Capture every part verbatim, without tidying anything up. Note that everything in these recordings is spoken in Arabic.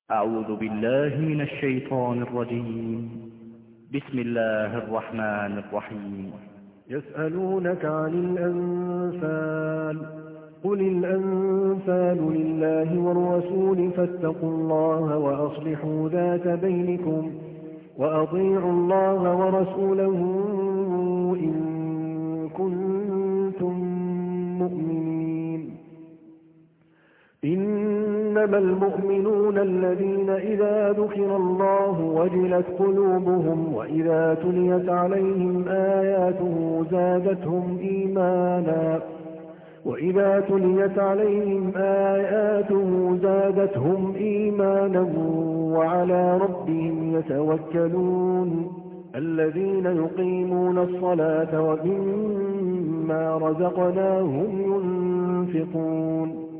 أعوذ بالله من الشيطان الرجيم. بسم الله الرحمن الرحيم. يسألونك عن الأنفال قل الأنفال لله والرسول فاتقوا الله وأصلحوا ذات بينكم وأطيعوا الله ورسوله إن كنتم مؤمنين. إنما المؤمنون الذين إذا ذكر الله وجلت قلوبهم وإذا تليت عليهم آياته زادتهم إيمانا وإذا تليت عليهم آياته زادتهم إيمانا وعلى ربهم يتوكلون. الذين يقيمون الصلاة ومما رزقناهم ينفقون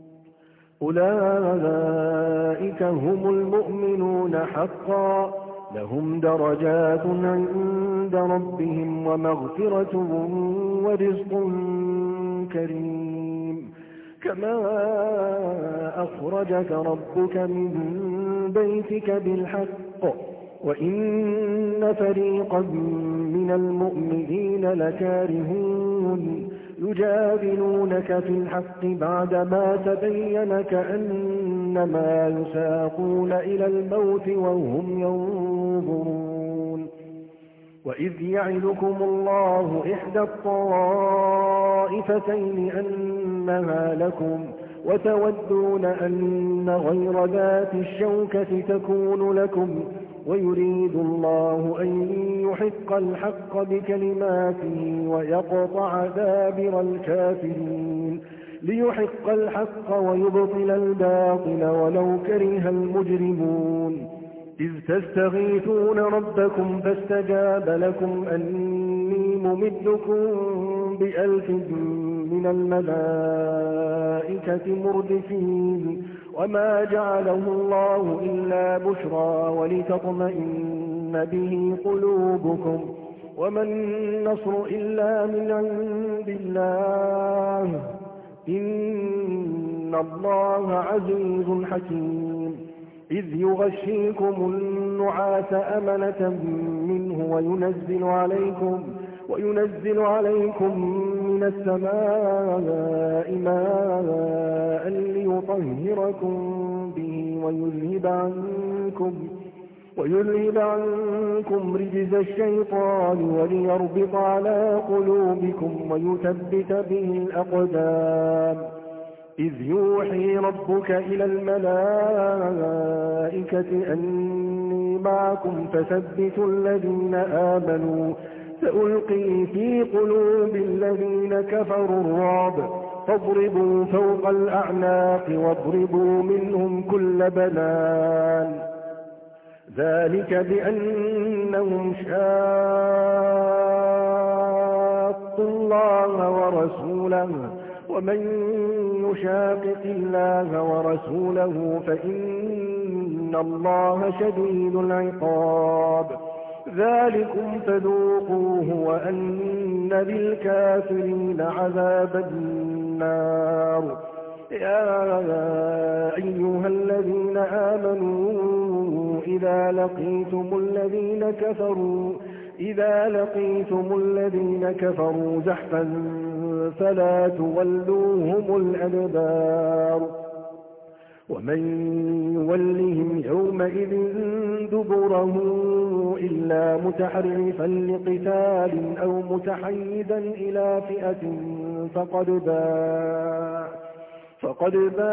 أولئك هم المؤمنون حقا لهم درجات عند ربهم ومغفرة ورزق كريم. كما أخرجك ربك من بيتك بالحق وإن فريقا من المؤمنين لكارهون يجادلونك في الحق بعدما تبين كأنما يساقون إلى الموت وهم ينظرون. وإذ يعدكم الله إحدى الطائفتين أنها لكم وتودون أن غير ذات الشوكة تكون لكم ويريد الله أن يحق الحق بكلماته ويقطع دابر الكافرين ليحق الحق ويبطل الباطل ولو كره المجرمون. إذ تستغيثون ربكم فاستجاب لكم أني ممدكم بألف من الملائكة مردفين وما جعله الله إلا بشرى ولتطمئن به قلوبكم وما النصر إلا من عند الله إن الله عزيز حكيم. إذ يغشيكم النعاس أمنة منه وينزل عليكم وينزل عليكم من السماء ماء ليطهركم به ويذهب عنكم ويذهب عنكم رجز الشيطان وليربط على قلوبكم ويثبت به الأقدام. إذ يوحي ربك إلى الملائكة أني معكم فثبتوا الذين آمنوا سألقي في قلوب الذين كفروا الرعب فاضربوا فوق الأعناق واضربوا منهم كل بنان. ذلك بأنهم شاقوا الله ورسوله ومن يشاقق الله ورسوله فإن الله شديد العقاب. ذلكم فذوقوه وأن للكافرين عذاب النار. يا أيها الذين آمنوا إذا لقيتم الذين كفروا إذا لقيتم الذين كفروا زحفا فلا تولوهم الأدبار ومن يولهم يومئذ دبره إلا متحرفا لقتال أو متحيزا إلى فئة فقد باء فقد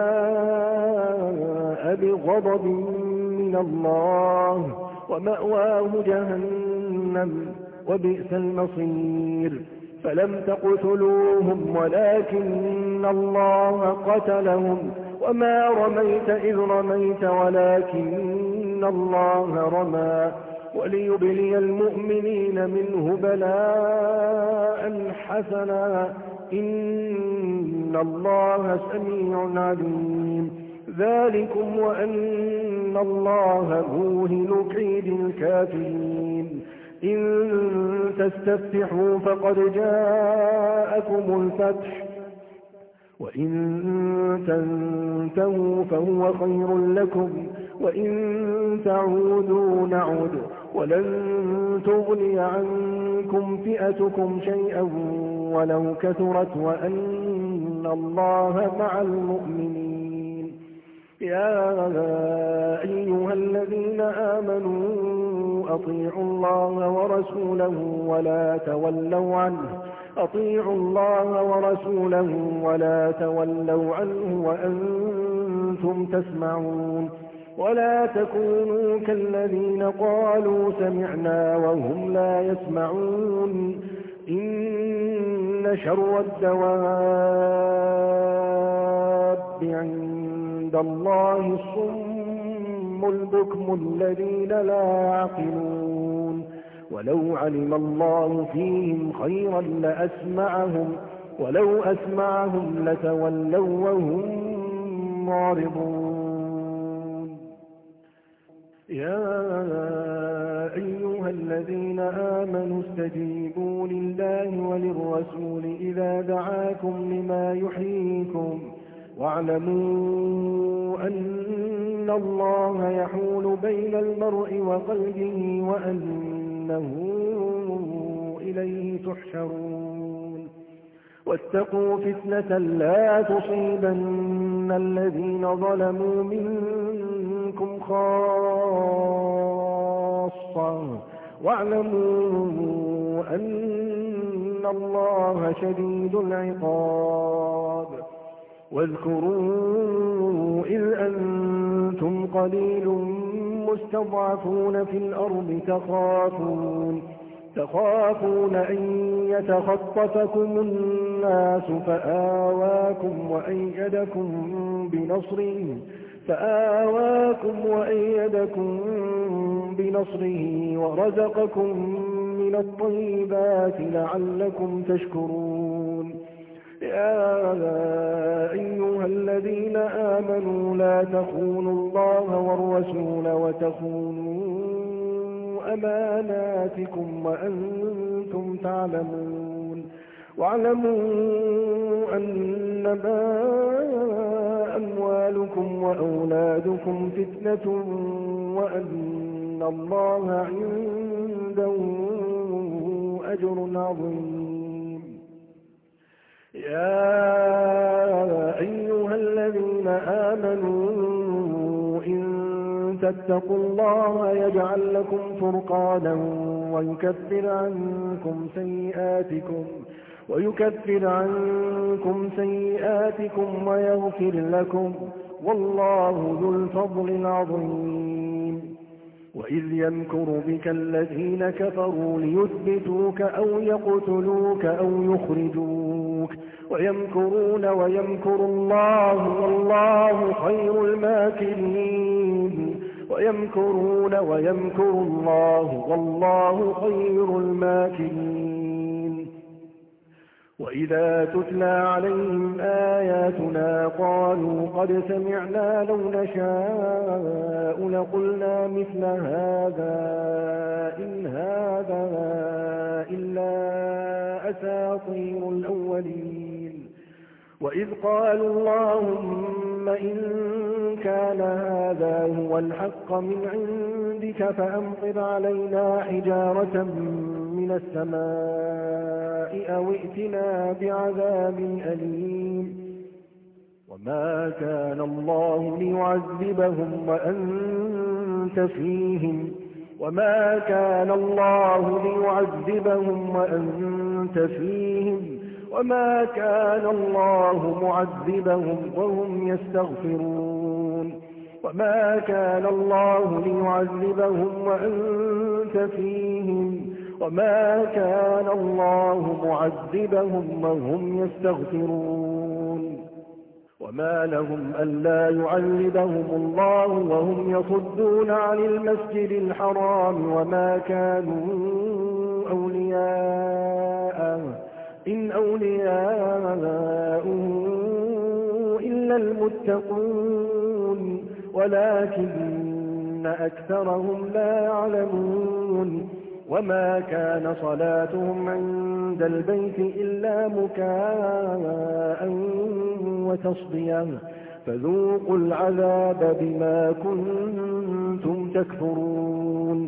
باء بغضب من الله ومأواه جهنم وبئس المصير. فلم تقتلوهم ولكن الله قتلهم وما رميت إذ رميت ولكن الله رمى وليبلي المؤمنين منه بلاء حسنا إن الله سميع عليم. ذلكم وأن الله موهن كيد الكافرين. إن تستفتحوا فقد جاءكم الفتح وإن تنتهوا فهو خير لكم وإن تعودوا نعد ولن تغني عنكم فئتكم شيئا ولو كثرت وأن الله مع المؤمنين. يا أيها الذين آمنوا أطيعوا الله ورسوله ولا تولوا عنه أطيعوا الله ورسوله ولا تولوا عنه وأنتم تسمعون. ولا تكونوا كالذين قالوا سمعنا وهم لا يسمعون. إن شر الدواب عند الله الصم البكم الذين لا يعقلون. ولو علم الله فيهم خيرا لأسمعهم ولو أسمعهم لتولوا وهم معرضون. يا أيها الذين آمنوا استجيبوا لله وللرسول إذا دعاكم لما يحييكم واعلموا أن الله يحول بين المرء وقلبه وأنه إليه تحشرون. واتقوا فتنة لا تصيبن الذين ظلموا منكم خاصة واعلموا أن الله شديد العقاب. واذكروا إذ أنتم قليل مستضعفون في الأرض تخافون تخافون أن يتخطفكم الناس فآواكم وأيدكم بنصره فآواكم وأيدكم بنصره ورزقكم من الطيبات لعلكم تشكرون. يا أيها الذين آمنوا لا تخونوا الله والرسول وتخونوا أماناتكم وأنتم تعلمون. واعلموا أنما أموالكم وأولادكم فتنة وأن الله عنده أجر عظيم. يا أيها الذين آمنوا إن تتقوا الله يجعل لكم فرقانا ويكفر عنكم سيئاتكم ويكفر عنكم سيئاتكم ويغفر لكم والله ذو الفضل العظيم. وإذ يمكر بك الذين كفروا ليثبتوك أو يقتلوك أو يخرجوك ويمكرون ويمكر الله والله خير الماكرين. ويمكرون ويمكر الله والله خير الماكرين. وإذا تتلى عليهم آياتنا قالوا قد سمعنا لو نشاء لقلنا مثل هذا إن هذا إلا أساطير الأولين. وإذ قالوا اللهم إن كان هذا هو الحق من عندك فأمطر علينا حجارة من السماء أو ائتنا بعذاب أليم. وما كان الله ليعذبهم وأنت فيهم وما كان الله ليعذبهم وأنت فيهم وما كان الله معذبهم وهم يستغفرون. وما كان الله ليعذبهم وأنت فيهم وما كان الله معذبهم وهم يستغفرون. وما لهم ألا يعذبهم الله وهم يصدون عن المسجد الحرام وما كانوا أولياءه إن أولياؤه إلا المتقون ولكن أكثرهم لا يعلمون. وما كان صلاتهم عند البيت إلا مكاء وتصدية فذوقوا العذاب بما كنتم تكفرون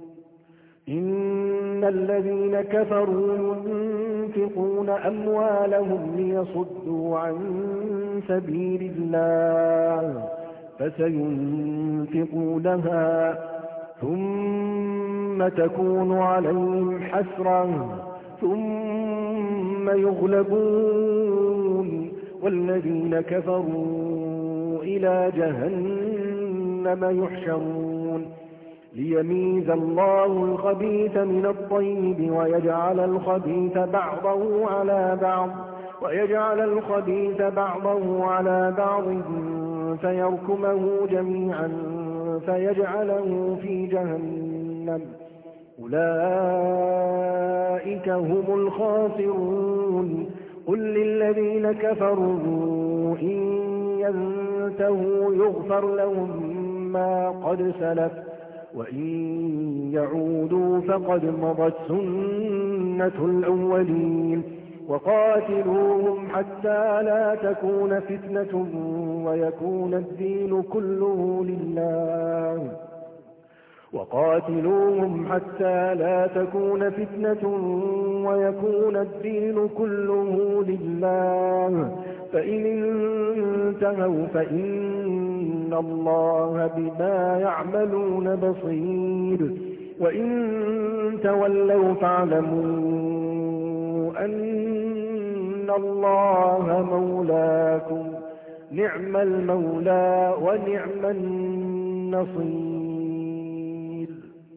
إن الذين كفروا ينفقون أموالهم ليصدوا عن سبيل الله فسينفقونها ثم تكون عليهم حسرة ثم يغلبون والذين كفروا إلى جهنم يحشرون ليميز الله الخبيث من الطيب ويجعل الخبيث بعضه على بعض ويجعل الخبيث بعضه على بعض فيركمه جميعا فيجعله في جهنم أولئك هم الخاسرون قل للذين كفروا إن ينتهوا يغفر لهم ما قد سلف وإن يعودوا فقد مضت سنة الأولين وقاتلوهم حتى لا تكون فتنة ويكون الدين كله لله وقاتلوهم حتى لا تكون فتنة ويكون الدين كله لله فإن انتهوا فإن الله بما يعملون بصير وإن تولوا فاعلموا أن الله مولاكم نعم المولى ونعم النصير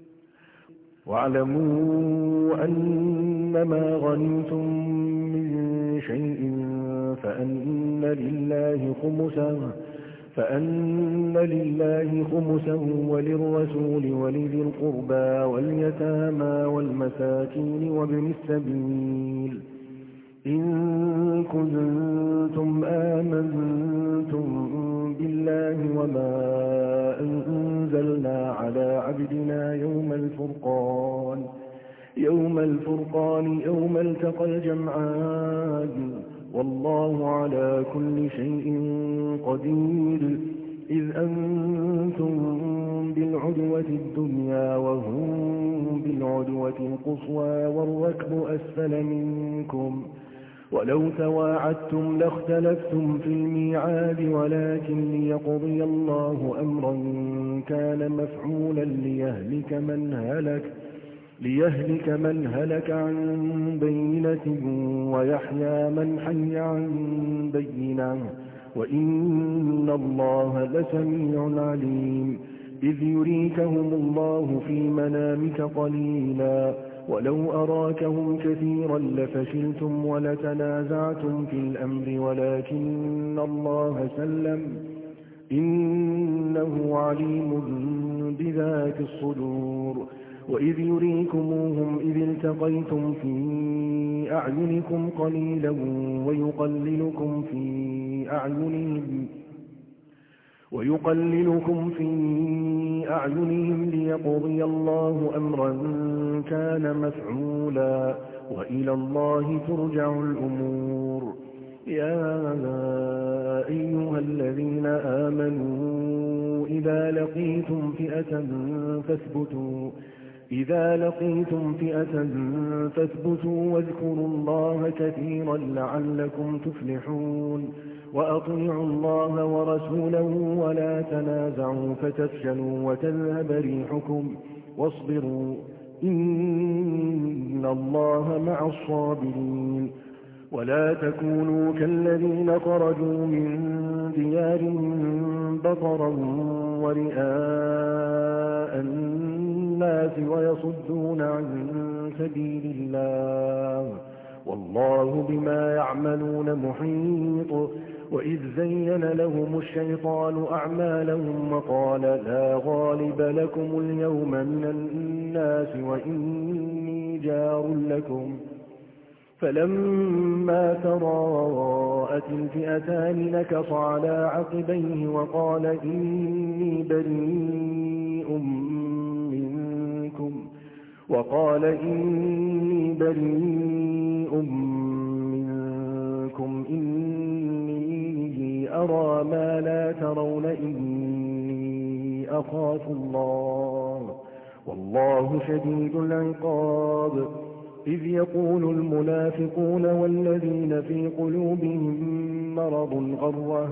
واعلموا أنما غنمتم من شيء فأن لله خمسه فأن لله خمسه وللرسول ولذي القربى واليتامى والمساكين وابن السبيل إن كنتم آمنتم بالله وما أنزلنا على عبدنا يوم الفرقان يوم الفرقان يوم التقى الجمعان والله على كل شيء قدير إذ أنتم بالعدوة الدنيا وهم بالعدوة القصوى والركب أسفل منكم ولو تواعدتم لاختلفتم في الميعاد ولكن ليقضي الله أمرا كان مفعولا ليهلك من هلك ليهلك من هلك عن بينة ويحيى من حي عن بينة وإن الله لسميع عليم إذ يريكهم الله في منامك قليلا ولو أراكهم كثيرا لفشلتم ولتنازعتم في الأمر ولكن الله سلم إنه عليم بذات الصدور وإذ يريكموهم إذ التقيتم في أعينكم قليلا ويقللكم في أعينهم ويقللكم في أعينهم ليقضي الله أمرا كان مفعولا وإلى الله ترجع الأمور يا أيها الذين آمنوا إذا لقيتم فئة فاثبتوا إذا لقيتم فئة فاثبتوا واذكروا الله كثيرا لعلكم تفلحون وأطيعوا الله ورسوله ولا تنازعوا فتفشلوا وتذهب ريحكم واصبروا إن الله مع الصابرين ولا تكونوا كالذين خرجوا من ديارهم بطرا ورئاء الناس ويصدون عن سبيل الله والله بما يعملون محيط وإذ زين لهم الشيطان أعمالهم وقال لا غالب لكم اليوم من الناس وإني جار لكم فلما تراءت الفئتان نكص على عقبيه وقال إني بريء منكم وقال إني بريء منكم إني أرى ما لا ترون إني أخاف الله والله شديد العقاب إذ يقول المنافقون والذين في قلوبهم مرض غر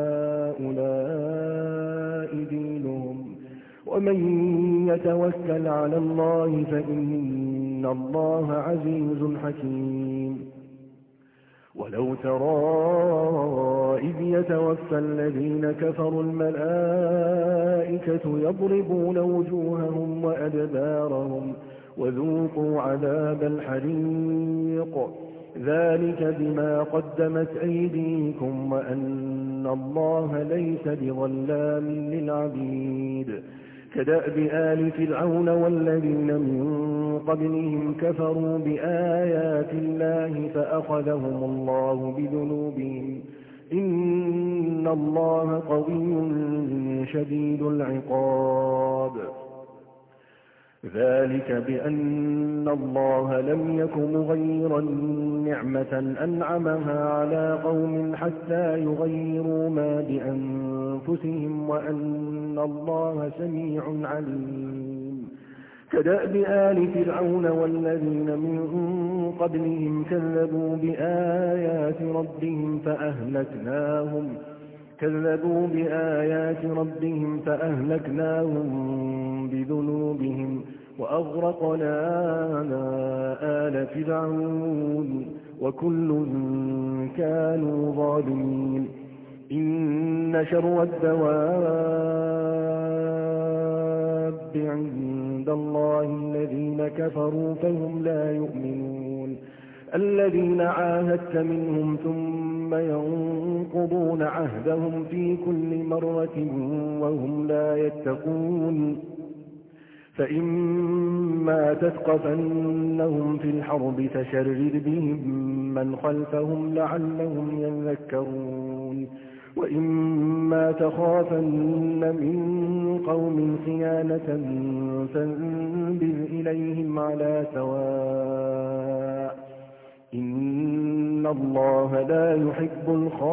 هؤلاء دينهم ومن يتوكل على الله فإن الله عزيز حكيم ولو ترى إذ يتوفى الذين كفروا الملائكة يضربون وجوههم وأدبارهم وذوقوا عذاب الحريق ذلك بما قدمت أيديكم وأن الله ليس بظلام للعبيد كدأب آل فرعون والذين من قبلهم كفروا بآيات الله فأخذهم الله بذنوبهم إن الله قوي شديد العقاب ذلك بأن الله لم يك مغيرا نعمة أنعمها على قوم حتى يغيروا ما بأنفسهم وأن الله سميع عليم كدأب آل فرعون والذين من قبلهم كذبوا بآيات ربهم فأهلكناهم كذبوا بآيات ربهم فأهلكناهم بذنوبهم وأغرقنا آل فرعون وكل كانوا ظالمين إن شر الدواب عند الله الذين كفروا فهم لا يؤمنون الذين عاهدت منهم ثم ينقضون عهدهم في كل مرة وهم لا يتقون فإما تثقفنهم في الحرب فشرد بهم من خلفهم لعلهم يذكرون وإما تخافن من قوم خيانة فانبذ إليهم على سواء إن الله لا يحب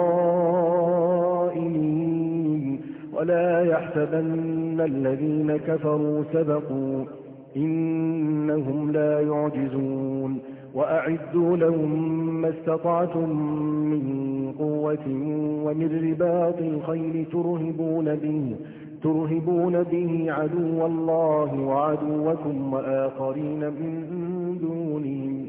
الخائنين ولا يحسبن الذين كفروا سبقوا إنهم لا يعجزون وأعدوا لهم ما استطعتم من قوة ومن رباط الخيل ترهبون به ترهبون به عدو الله وعدوكم وآخرين من دونهم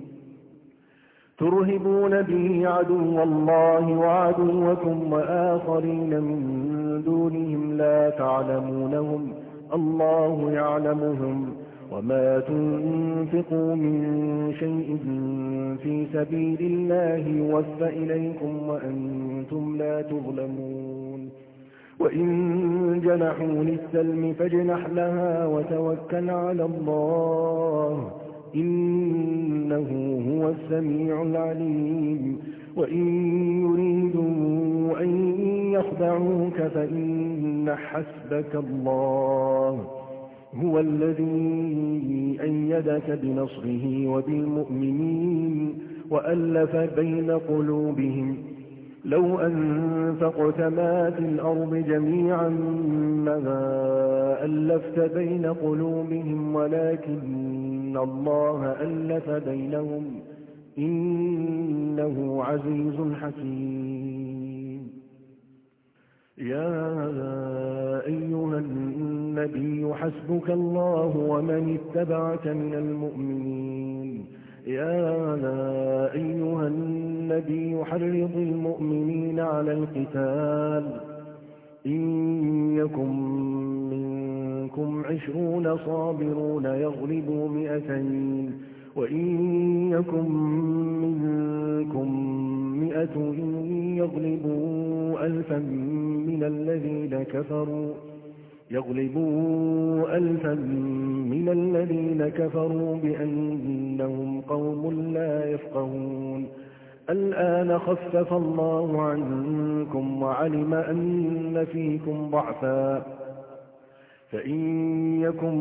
ترهبون به عدو الله وعدوكم وآخرين من دونهم لا تعلمونهم الله يعلمهم وما تنفقوا من شيء في سبيل الله يوفى إليكم وأنتم لا تظلمون وإن جنحوا للسلم فاجنح لها وتوكل على الله إنه هو السميع العليم وإن يريدوا أن يخدعوك فإن حسبك الله هو الذي أيدك بنصره وبالمؤمنين وألف بين قلوبهم لو أنفقت ما في الأرض جميعا ما ألفت بين قلوبهم ولكن الله ألف بينهم إنه عزيز حكيم يا أيها النبي حسبك الله ومن اتبعك من المؤمنين يا أيها النبي حرض المؤمنين على القتال إن يكن منكم عشرون صابرون يغلبوا مئتين وإن يكن منكم مئة يغلبوا ألفا من الذين كفروا يغلبوا ألفا من الذين كفروا بأنهم قوم لا يفقهون الآن خفف الله عنكم وعلم أن فيكم ضعفا فإن يكن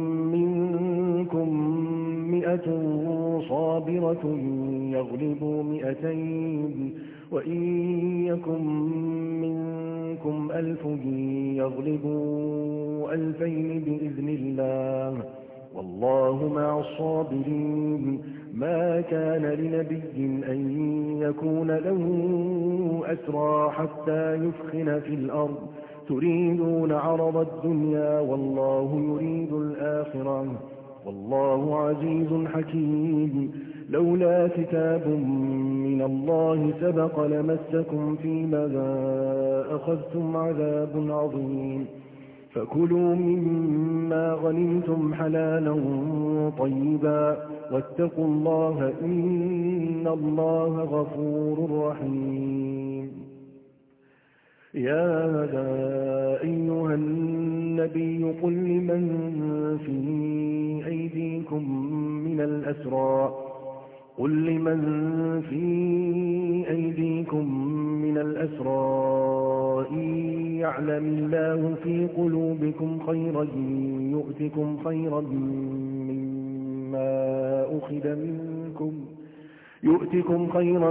منكم مئة صابرة يغلبوا مئتين وإن يكن منكم ألف يغلبوا ألفين بإذن الله والله مع الصابرين. ما كان لنبي أن يكون له أسرى حتى يثخن في الأرض تريدون عرض الدنيا والله يريد الآخرة والله عزيز حكيم. لولا كتاب من الله سبق لمسكم فيما أخذتم عذاب عظيم. فكلوا مما غنمتم حلالا طيبا واتقوا الله إن الله غفور رحيم. يا أيها النبي قل لمن في أيديكم من الأسرى قل لمن في أيديكم من الأسرى إن يعلم الله في قلوبكم خيرا يؤتكم خيرا مما أخذ منكم يؤتكم خيرا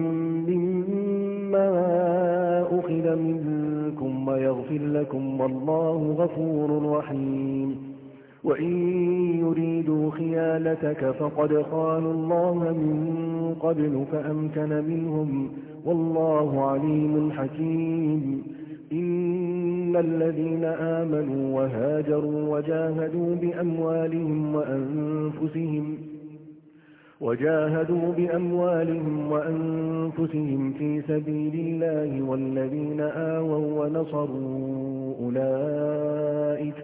مما أخذ منكم ويغفر لكم والله غفور رحيم. وإن يريدوا خيانتك فقد خانوا الله من قبل فأمكن منهم والله عليم حكيم. إن الذين آمنوا وهاجروا وجاهدوا بأموالهم وأنفسهم وجاهدوا بأموالهم وأنفسهم في سبيل الله والذين آووا ونصروا أولئك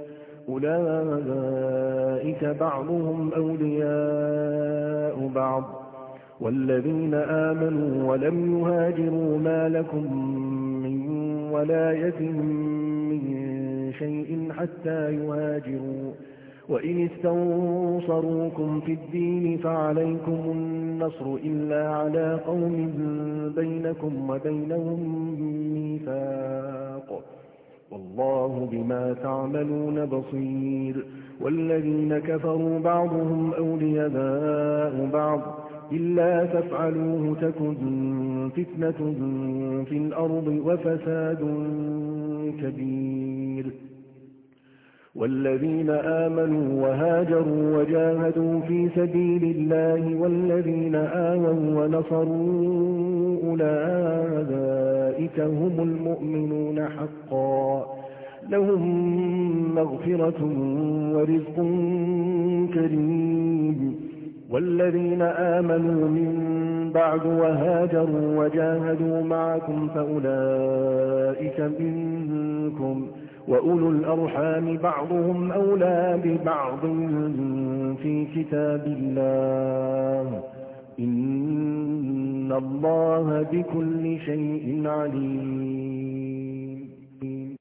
أولئك بعضهم أولياء بعض والذين آمنوا ولم يهاجروا ما لكم من ولايتهم من شيء حتى يهاجروا وإن استنصروكم في الدين فعليكم النصر إلا على قوم بينكم وبينهم ميثاق والله بما تعملون بصير. والذين كفروا بعضهم أولياء بعض إلا تفعلوه تكن فتنة في الأرض وفساد كبير. والذين آمنوا وهاجروا وجاهدوا في سبيل الله والذين آووا ونصروا أولئك هم المؤمنون حقا لهم مغفرة ورزق كريم. والذين آمنوا من بعد وهاجروا وجاهدوا معكم فأولئك منكم وأولو الأرحام بعضهم أولى ببعض في كتاب الله إن الله بكل شيء عليم.